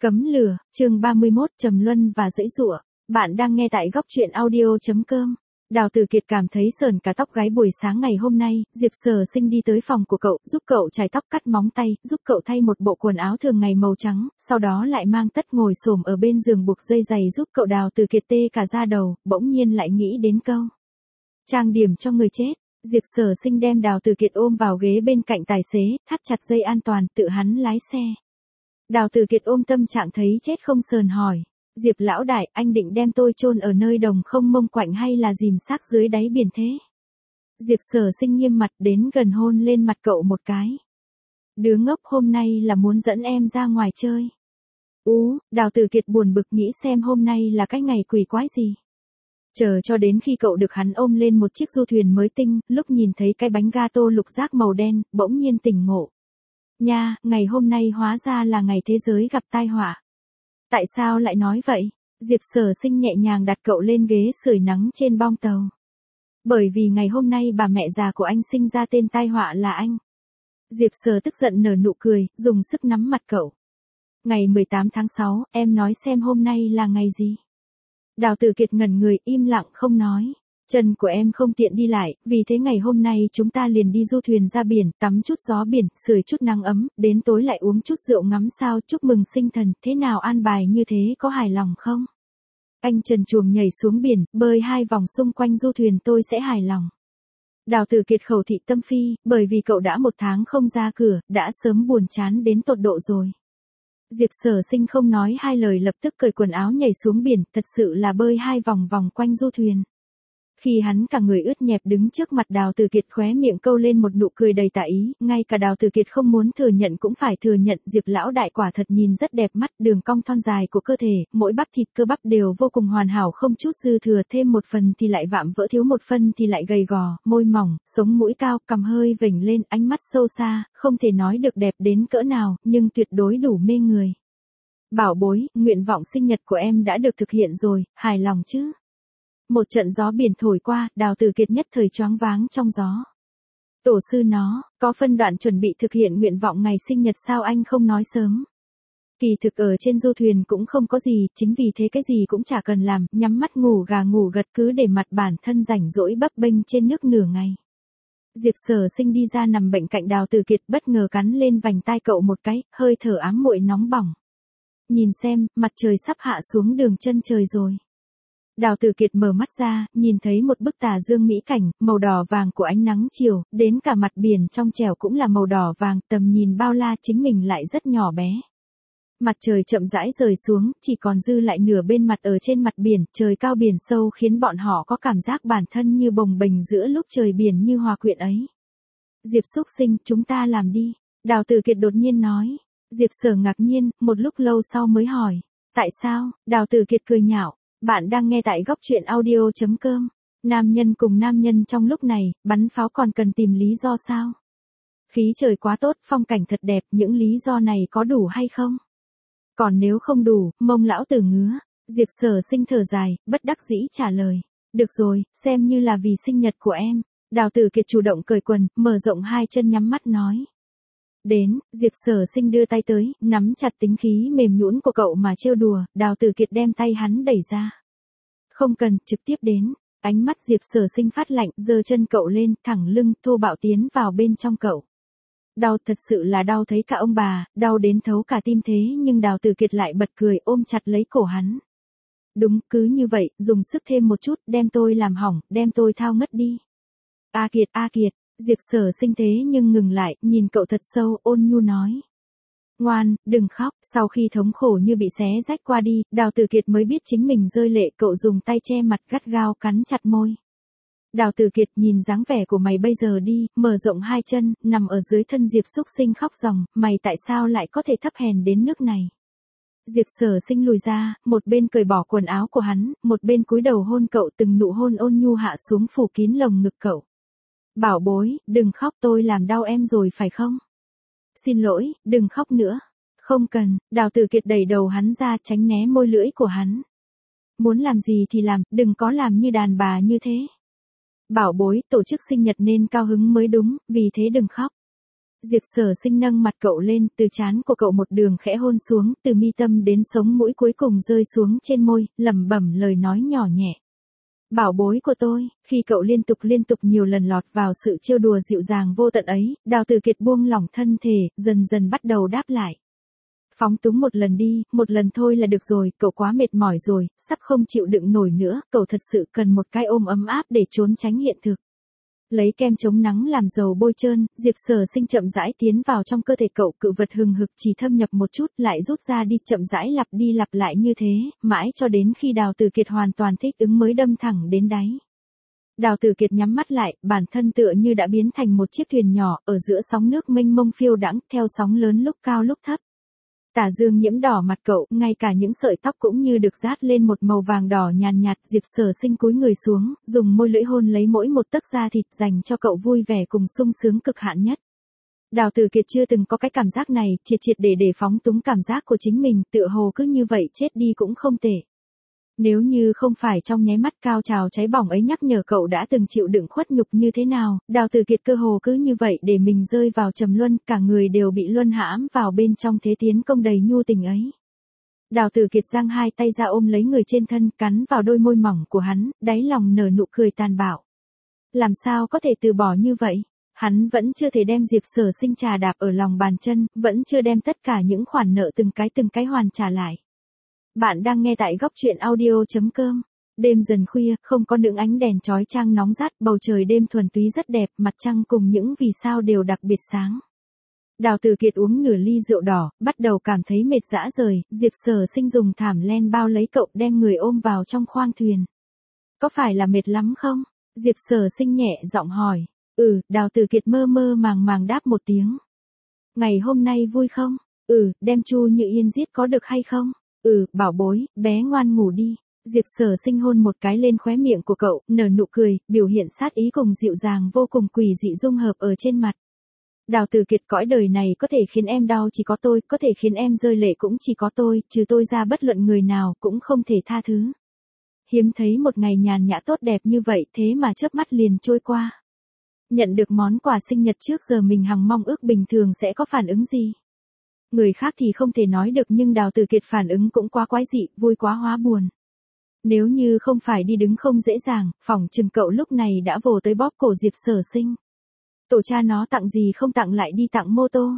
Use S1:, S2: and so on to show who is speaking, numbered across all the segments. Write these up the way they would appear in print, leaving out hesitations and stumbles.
S1: Cấm lửa, chương 31, Trầm Luân và Dãy Dụa. Bạn đang nghe tại góc truyện audio.com. Đào Tử Kiệt cảm thấy sởn cả tóc gáy. Buổi sáng ngày hôm nay, Diệp Sở Sinh đi tới phòng của cậu, giúp cậu chải tóc cắt móng tay, giúp cậu thay một bộ quần áo thường ngày màu trắng, sau đó lại mang tất ngồi xổm ở bên giường buộc dây giày giúp cậu. Đào Tử Kiệt tê cả da đầu, bỗng nhiên lại nghĩ đến câu trang điểm cho người chết. Diệp Sở Sinh đem Đào Tử Kiệt ôm vào ghế bên cạnh tài xế, thắt chặt dây an toàn, tự hắn lái xe. Đào Tử Kiệt ôm tâm trạng thấy chết không sờn hỏi. Diệp lão đại, anh định đem tôi chôn ở nơi đồng không mông quạnh hay là dìm xác dưới đáy biển thế? Diệp Sở Sinh nghiêm mặt đến gần hôn lên mặt cậu một cái. Đứa ngốc, hôm nay là muốn dẫn em ra ngoài chơi. Đào Tử Kiệt buồn bực nghĩ xem hôm nay là cái ngày quỷ quái gì. Chờ cho đến khi cậu được hắn ôm lên một chiếc du thuyền mới tinh, lúc nhìn thấy cái bánh gato lục giác màu đen, bỗng nhiên tỉnh ngộ. Nha, ngày hôm nay hóa ra là ngày thế giới gặp tai họa. Tại sao lại nói vậy? Diệp Sở Sinh nhẹ nhàng đặt cậu lên ghế sưởi nắng trên bong tàu. Bởi vì ngày hôm nay bà mẹ già của anh sinh ra tên tai họa là anh. Diệp Sở tức giận nở nụ cười, dùng sức nắm mặt cậu. Ngày 18 tháng 6, em nói xem hôm nay là ngày gì? Đào Tử Kiệt ngẩn người, im lặng không nói. Chân của em không tiện đi lại, vì thế ngày hôm nay chúng ta liền đi du thuyền ra biển, tắm chút gió biển, sưởi chút nắng ấm, đến tối lại uống chút rượu ngắm sao, chúc mừng sinh thần, thế nào an bài như thế có hài lòng không? Anh trần truồng nhảy xuống biển, bơi 2 vòng xung quanh du thuyền tôi sẽ hài lòng. Đào Tử Kiệt khẩu thị tâm phi, bởi vì cậu đã 1 tháng không ra cửa, đã sớm buồn chán đến tột độ rồi. Diệp Sở Sinh không nói 2 lời lập tức cởi quần áo nhảy xuống biển, thật sự là bơi 2 vòng vòng quanh du thuyền. Khi hắn cả người ướt nhẹp đứng trước mặt Đào Tử Kiệt, khóe miệng câu lên một nụ cười đầy tà ý, ngay cả Đào Tử Kiệt không muốn thừa nhận cũng phải thừa nhận, Diệp lão đại quả thật nhìn rất đẹp mắt, đường cong thon dài của cơ thể, mỗi bắp thịt cơ bắp đều vô cùng hoàn hảo không chút dư thừa, thêm 1 phần thì lại vạm vỡ, thiếu 1 phần thì lại gầy gò, môi mỏng, sống mũi cao, cằm hơi vểnh lên, ánh mắt sâu xa, không thể nói được đẹp đến cỡ nào, nhưng tuyệt đối đủ mê người. Bảo bối, nguyện vọng sinh nhật của em đã được thực hiện rồi, hài lòng chứ? Một trận gió biển thổi qua, Đào Tử Kiệt nhất thời choáng váng trong gió. Tổ sư nó, có phân đoạn chuẩn bị thực hiện nguyện vọng ngày sinh nhật sao anh không nói sớm? Kỳ thực ở trên du thuyền cũng không có gì, chính vì thế cái gì cũng chả cần làm, nhắm mắt ngủ gà ngủ gật cứ để mặt bản thân rảnh rỗi bấp bênh trên nước nửa ngày. Diệp Sở Sinh đi ra nằm bệnh cạnh Đào Tử Kiệt, bất ngờ cắn lên vành tai cậu một cái, hơi thở ám muội nóng bỏng. Nhìn xem, mặt trời sắp hạ xuống đường chân trời rồi. Đào Tử Kiệt mở mắt ra, nhìn thấy một bức tà dương mỹ cảnh, màu đỏ vàng của ánh nắng chiều, đến cả mặt biển trong trẻo cũng là màu đỏ vàng, tầm nhìn bao la, chính mình lại rất nhỏ bé. Mặt trời chậm rãi rời xuống, chỉ còn dư lại nửa bên mặt ở trên mặt biển, trời cao biển sâu khiến bọn họ có cảm giác bản thân như bồng bềnh giữa lúc trời biển như hòa quyện ấy. Diệp xúc sinh, chúng ta làm đi. Đào Tử Kiệt đột nhiên nói. Diệp Sở ngạc nhiên, một lúc lâu sau mới hỏi. Tại sao? Đào Tử Kiệt cười nhạo. Bạn đang nghe tại góc truyện audio.com. Nam nhân cùng nam nhân trong lúc này, bắn pháo còn cần tìm lý do sao? Khí trời quá tốt, phong cảnh thật đẹp, những lý do này có đủ hay không? Còn nếu không đủ, mông lão tử ngứa. Diệp Sở Sinh thở dài, bất đắc dĩ trả lời. Được rồi, xem như là vì sinh nhật của em. Đào Tử Kiệt chủ động cởi quần, mở rộng 2 chân nhắm mắt nói. Đến, Diệp Sở Sinh đưa tay tới, nắm chặt tính khí mềm nhũn của cậu mà trêu đùa, Đào Tử Kiệt đem tay hắn đẩy ra. Không cần, trực tiếp đến. Ánh mắt Diệp Sở Sinh phát lạnh, giơ chân cậu lên, thẳng lưng, thô bạo tiến vào bên trong cậu. Đau, thật sự là đau thấy cả ông bà, đau đến thấu cả tim thế nhưng Đào Tử Kiệt lại bật cười ôm chặt lấy cổ hắn. Đúng, cứ như vậy, dùng sức thêm một chút, đem tôi làm hỏng, đem tôi thao ngất đi. A Kiệt. Diệp Sở Sinh thế nhưng ngừng lại, nhìn cậu thật sâu, ôn nhu nói. Ngoan, đừng khóc, sau khi thống khổ như bị xé rách qua đi, Đào Tử Kiệt mới biết chính mình rơi lệ, cậu dùng tay che mặt gắt gao cắn chặt môi. Đào Tử Kiệt nhìn dáng vẻ của mày bây giờ đi, mở rộng 2 chân, nằm ở dưới thân Diệp xúc sinh khóc ròng, mày tại sao lại có thể thấp hèn đến nước này? Diệp Sở Sinh lùi ra, một bên cởi bỏ quần áo của hắn, một bên cúi đầu hôn cậu, từng nụ hôn ôn nhu hạ xuống phủ kín lồng ngực cậu. Bảo bối, đừng khóc, tôi làm đau em rồi phải không? Xin lỗi, đừng khóc nữa. Không cần, Đào Tử Kiệt đẩy đầu hắn ra tránh né môi lưỡi của hắn. Muốn làm gì thì làm, đừng có làm như đàn bà như thế. Bảo bối, tổ chức sinh nhật nên cao hứng mới đúng, vì thế đừng khóc. Diệp Sở Sinh nâng mặt cậu lên, từ trán của cậu một đường khẽ hôn xuống, từ mi tâm đến sống mũi cuối cùng rơi xuống trên môi, lẩm bẩm lời nói nhỏ nhẹ. Bảo bối của tôi, khi cậu liên tục nhiều lần lọt vào sự trêu đùa dịu dàng vô tận ấy, Đào Tử Kiệt buông lỏng thân thể, dần dần bắt đầu đáp lại. Phóng túng một lần đi, một lần thôi là được rồi, cậu quá mệt mỏi rồi, sắp không chịu đựng nổi nữa, cậu thật sự cần một cái ôm ấm áp để trốn tránh hiện thực. Lấy kem chống nắng làm dầu bôi trơn, Diệp Sở Sinh chậm rãi tiến vào trong cơ thể cậu, cự vật hừng hực chỉ thâm nhập một chút lại rút ra đi, chậm rãi lặp đi lặp lại như thế, mãi cho đến khi Đào Tử Kiệt hoàn toàn thích ứng mới đâm thẳng đến đáy. Đào Tử Kiệt nhắm mắt lại, bản thân tựa như đã biến thành một chiếc thuyền nhỏ, ở giữa sóng nước mênh mông phiêu đãng, theo sóng lớn lúc cao lúc thấp. Tà dương nhiễm đỏ mặt cậu, ngay cả những sợi tóc cũng như được dát lên một màu vàng đỏ nhàn nhạt. Diệp Sở Sinh cúi người xuống, dùng môi lưỡi hôn lấy mỗi một tấc da thịt, dành cho cậu vui vẻ cùng sung sướng cực hạn nhất. Đào Tử Kiệt chưa từng có cái cảm giác này, triệt để phóng túng cảm giác của chính mình, tựa hồ cứ như vậy chết đi cũng không tệ. Nếu như không phải trong nháy mắt cao trào cháy bỏng ấy nhắc nhở cậu đã từng chịu đựng khuất nhục như thế nào, Đào Tử Kiệt cơ hồ cứ như vậy để mình rơi vào trầm luân, cả người đều bị luân hãm vào bên trong thế tiến công đầy nhu tình ấy. Đào Tử Kiệt giang hai tay ra ôm lấy người trên thân, cắn vào đôi môi mỏng của hắn, đáy lòng nở nụ cười tàn bạo. Làm sao có thể từ bỏ như vậy? Hắn vẫn chưa thể đem Diệp Sở Sinh trà đạp ở lòng bàn chân, vẫn chưa đem tất cả những khoản nợ từng cái hoàn trả lại. Bạn đang nghe tại góc truyện audio.com. Đêm dần khuya, không có những ánh đèn chói chang nóng rát, bầu trời đêm thuần túy rất đẹp, mặt trăng cùng những vì sao đều đặc biệt sáng. Đào Tử Kiệt uống nửa ly rượu đỏ, bắt đầu cảm thấy mệt rã rời, Diệp Sở Sinh dùng thảm len bao lấy cậu, đem người ôm vào trong khoang thuyền. Có phải là mệt lắm không? Diệp Sở Sinh nhẹ giọng hỏi. Đào Tử Kiệt mơ màng đáp một tiếng. Ngày hôm nay vui không? Đem Chu Như Yên giết có được hay không? Bảo bối, bé ngoan ngủ đi. Diệp Sở Sinh hôn một cái lên khóe miệng của cậu, nở nụ cười, biểu hiện sát ý cùng dịu dàng vô cùng quỷ dị dung hợp ở trên mặt. Đào Tử Kiệt, cõi đời này có thể khiến em đau chỉ có tôi, có thể khiến em rơi lệ cũng chỉ có tôi, trừ tôi ra bất luận người nào cũng không thể tha thứ. Hiếm thấy một ngày nhàn nhã tốt đẹp như vậy, thế mà chớp mắt liền trôi qua. Nhận được món quà sinh nhật trước giờ mình hằng mong ước, bình thường sẽ có phản ứng gì? Người khác thì không thể nói được, nhưng Đào Tử Kiệt phản ứng cũng quá quái dị, vui quá hóa buồn. Nếu như không phải đi đứng không dễ dàng, phỏng chừng cậu lúc này đã vồ tới bóp cổ Diệp Sở Sinh. Tổ cha nó tặng gì không tặng lại đi tặng mô tô.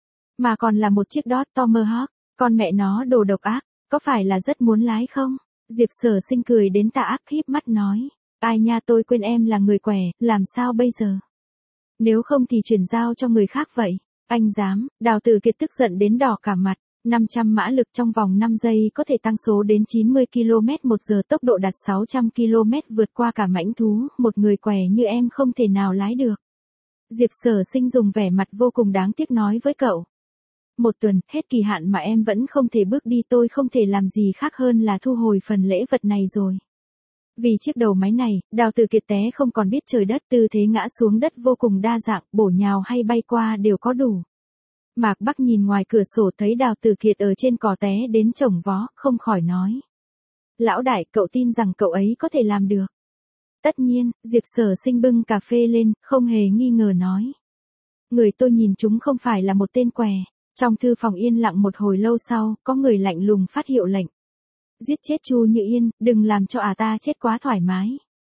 S1: Mà còn là một chiếc Dodge Tomahawk, con mẹ nó đồ độc ác, có phải là rất muốn lái không? Diệp Sở Sinh cười đến tà ác híp mắt nói. Ai nha, tôi quên em là người què, làm sao bây giờ? Nếu không thì chuyển giao cho người khác vậy. Anh dám? Đào Tử Kiệt tức giận đến đỏ cả mặt. 500 mã lực trong vòng 5 giây có thể tăng số đến 90 km/h, tốc độ đạt 600 km, vượt qua cả mãnh thú, một người què như em không thể nào lái được. Diệp Sở Sinh dùng vẻ mặt vô cùng đáng tiếc nói với cậu. Một tuần, hết kỳ hạn mà em vẫn không thể bước đi, tôi không thể làm gì khác hơn là thu hồi phần lễ vật này rồi. Vì chiếc đầu máy này, Đào Tử Kiệt té không còn biết trời đất, tư thế ngã xuống đất vô cùng đa dạng, bổ nhào hay bay qua đều có đủ. Mạc Bắc nhìn ngoài cửa sổ thấy Đào Tử Kiệt ở trên cỏ té đến chồng vó, không khỏi nói. Lão đại, cậu tin rằng cậu ấy có thể làm được? Tất nhiên, Diệp Sở Sinh bưng cà phê lên, không hề nghi ngờ nói. Người tôi nhìn chúng không phải là một tên què. Trong thư phòng yên lặng một hồi lâu sau, có người lạnh lùng phát hiệu lệnh. Giết chết Chu Như Yên, đừng làm cho ta chết quá thoải mái.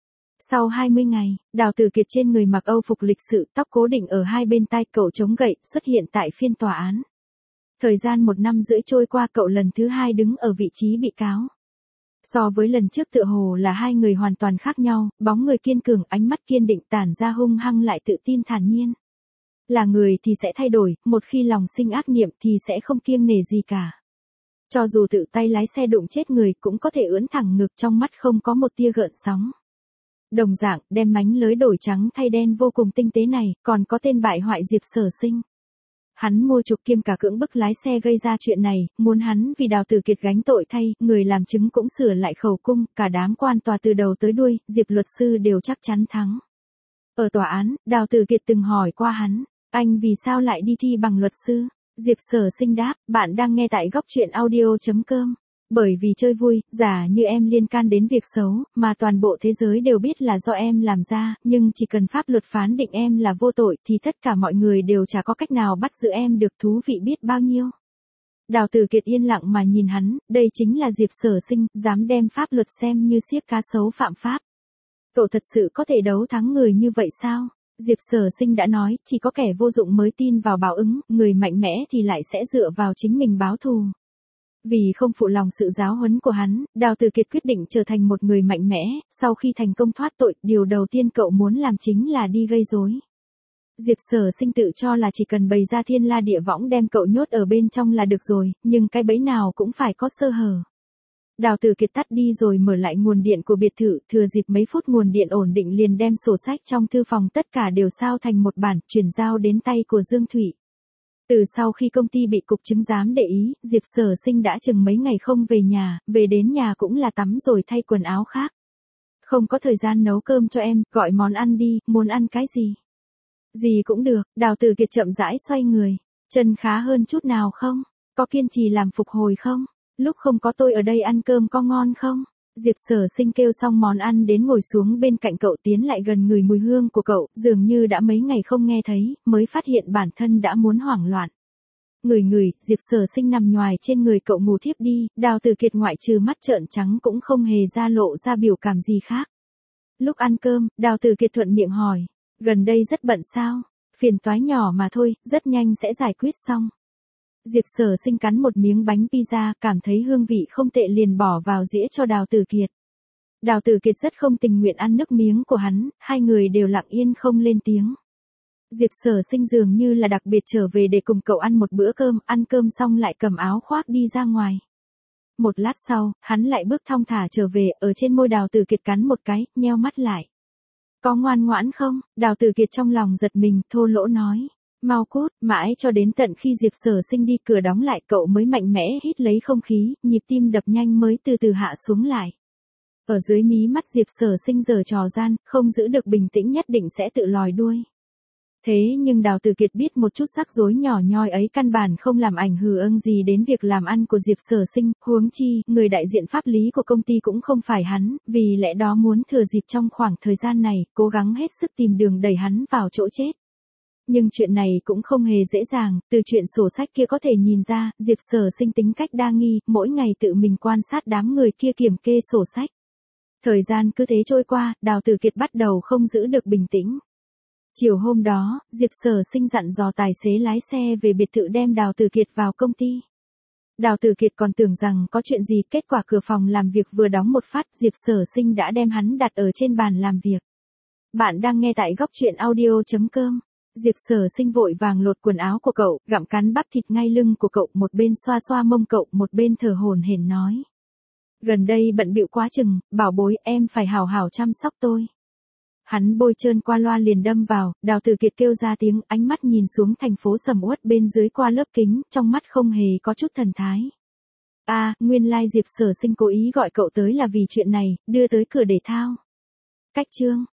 S1: Sau 20 ngày, Đào Tử Kiệt trên người mặc âu phục lịch sự, tóc cố định ở hai bên tai, cậu chống gậy, xuất hiện tại phiên tòa án. Thời gian 1 năm rưỡi trôi qua, cậu lần thứ 2 đứng ở vị trí bị cáo. So với lần trước tựa hồ là hai người hoàn toàn khác nhau, bóng người kiên cường, ánh mắt kiên định, tản ra hung hăng lại tự tin thản nhiên. Là người thì sẽ thay đổi, một khi lòng sinh ác niệm thì sẽ không kiêng nể gì cả. Cho dù tự tay lái xe đụng chết người cũng có thể ưỡn thẳng ngực, trong mắt không có một tia gợn sóng. Đồng dạng, đem mánh lới đổi trắng thay đen vô cùng tinh tế này, còn có tên bại hoại Diệp Sở Sinh. Hắn mua chuộc kiêm cả cưỡng bức lái xe gây ra chuyện này, muốn hắn vì Đào Tử Kiệt gánh tội thay, người làm chứng cũng sửa lại khẩu cung, cả đám quan tòa từ đầu tới đuôi, Diệp luật sư đều chắc chắn thắng. Ở tòa án, Đào Tử Kiệt từng hỏi qua hắn, anh vì sao lại đi thi bằng luật sư? Diệp Sở Sinh đáp, bạn đang nghe tại góc truyện audio.com. Bởi vì chơi vui, giả như em liên can đến việc xấu, mà toàn bộ thế giới đều biết là do em làm ra, nhưng chỉ cần pháp luật phán định em là vô tội thì tất cả mọi người đều chả có cách nào bắt giữ em được, thú vị biết bao nhiêu. Đào Tử Kiệt yên lặng mà nhìn hắn, đây chính là Diệp Sở Sinh, dám đem pháp luật xem như xiếc cá sấu phạm pháp. Cậu thật sự có thể đấu thắng người như vậy sao? Diệp Sở Sinh đã nói, chỉ có kẻ vô dụng mới tin vào báo ứng, người mạnh mẽ thì lại sẽ dựa vào chính mình báo thù. Vì không phụ lòng sự giáo huấn của hắn, Đào Tử Kiệt quyết định trở thành một người mạnh mẽ, sau khi thành công thoát tội, điều đầu tiên cậu muốn làm chính là đi gây rối. Diệp Sở Sinh tự cho là chỉ cần bày ra thiên la địa võng đem cậu nhốt ở bên trong là được rồi, nhưng cái bẫy nào cũng phải có sơ hở. Đào Tử Kiệt tắt đi rồi mở lại nguồn điện của biệt thự, thừa dịp mấy phút nguồn điện ổn định liền đem sổ sách trong thư phòng tất cả đều sao thành một bản, chuyển giao đến tay của Dương Thụy. Từ sau khi công ty bị cục chứng giám để ý, Diệp Sở Sinh đã chừng mấy ngày không về nhà, về đến nhà cũng là tắm rồi thay quần áo khác. Không có thời gian nấu cơm cho em, gọi món ăn đi, muốn ăn cái gì? Gì cũng được, Đào Tử Kiệt chậm rãi xoay người. Chân khá hơn chút nào không? Có kiên trì làm phục hồi không? Lúc không có tôi ở đây ăn cơm có ngon không? Diệp Sở Sinh kêu xong món ăn đến ngồi xuống bên cạnh cậu, tiến lại gần người mùi hương của cậu, dường như đã mấy ngày không nghe thấy, mới phát hiện bản thân đã muốn hoảng loạn. Ngửi, Diệp Sở Sinh nằm nhoài trên người cậu ngủ thiếp đi, Đào Tử Kiệt ngoại trừ mắt trợn trắng cũng không hề lộ ra biểu cảm gì khác. Lúc ăn cơm, Đào Tử Kiệt thuận miệng hỏi, gần đây rất bận sao? Phiền toái nhỏ mà thôi, rất nhanh sẽ giải quyết xong. Diệp Sở Sinh cắn một miếng bánh pizza, cảm thấy hương vị không tệ liền bỏ vào dĩa cho Đào Tử Kiệt. Đào Tử Kiệt rất không tình nguyện ăn nước miếng của hắn, hai người đều lặng yên không lên tiếng. Diệp Sở Sinh dường như là đặc biệt trở về để cùng cậu ăn một bữa cơm, ăn cơm xong lại cầm áo khoác đi ra ngoài. Một lát sau, hắn lại bước thong thả trở về, ở trên môi Đào Tử Kiệt cắn một cái, nheo mắt lại. Có ngoan ngoãn không? Đào Tử Kiệt trong lòng giật mình, thô lỗ nói. Mau cút, mãi cho đến tận khi Diệp Sở Sinh đi cửa đóng lại cậu mới mạnh mẽ hít lấy không khí, nhịp tim đập nhanh mới từ từ hạ xuống lại. Ở dưới mí mắt Diệp Sở Sinh giở trò gian, không giữ được bình tĩnh nhất định sẽ tự lòi đuôi. Thế nhưng Đào Tử Kiệt biết một chút rắc rối nhỏ nhoi ấy căn bản không làm ảnh hưởng gì đến việc làm ăn của Diệp Sở Sinh, huống chi, người đại diện pháp lý của công ty cũng không phải hắn, vì lẽ đó muốn thừa dịp trong khoảng thời gian này, cố gắng hết sức tìm đường đẩy hắn vào chỗ chết. Nhưng chuyện này cũng không hề dễ dàng, từ chuyện sổ sách kia có thể nhìn ra, Diệp Sở Sinh tính cách đa nghi, mỗi ngày tự mình quan sát đám người kia kiểm kê sổ sách. Thời gian cứ thế trôi qua, Đào Tử Kiệt bắt đầu không giữ được bình tĩnh. Chiều hôm đó, Diệp Sở Sinh dặn dò tài xế lái xe về biệt thự đem Đào Tử Kiệt vào công ty. Đào Tử Kiệt còn tưởng rằng có chuyện gì, kết quả cửa phòng làm việc vừa đóng một phát, Diệp Sở Sinh đã đem hắn đặt ở trên bàn làm việc. Bạn đang nghe tại góc truyện audio.com. Diệp Sở Sinh vội vàng lột quần áo của cậu, gặm cắn bắp thịt ngay lưng của cậu, một bên xoa xoa mông cậu, một bên thở hổn hển nói. Gần đây bận bịu quá chừng, bảo bối, em phải hào hào chăm sóc tôi. Hắn bôi trơn qua loa liền đâm vào, Đào Tử Kiệt kêu ra tiếng, ánh mắt nhìn xuống thành phố sầm uất bên dưới qua lớp kính, trong mắt không hề có chút thần thái. Nguyên lai Diệp Sở Sinh cố ý gọi cậu tới là vì chuyện này, đưa tới cửa để thao. Cách chương.